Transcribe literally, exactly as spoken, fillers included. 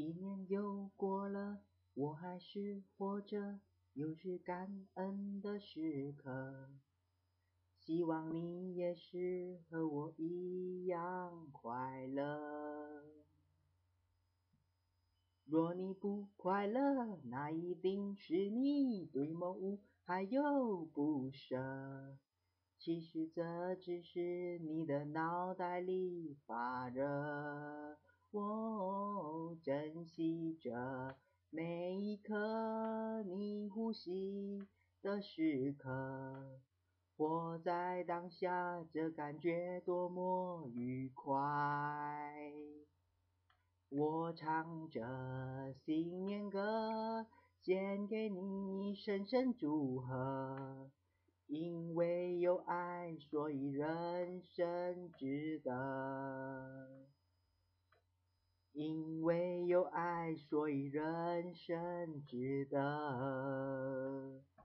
一年又过了，我还是活着，又是感恩的时刻。希望你也是和我一样快乐。若你不快乐，那一定是你对某物还有不舍。其实这只是你的脑袋里发热。我珍惜着每一刻你呼吸的时刻，活在当下，这感觉多么愉快。我唱着新年歌，献给你深深祝贺。因为有爱，所以人生值得。因为有爱，所以人生值得。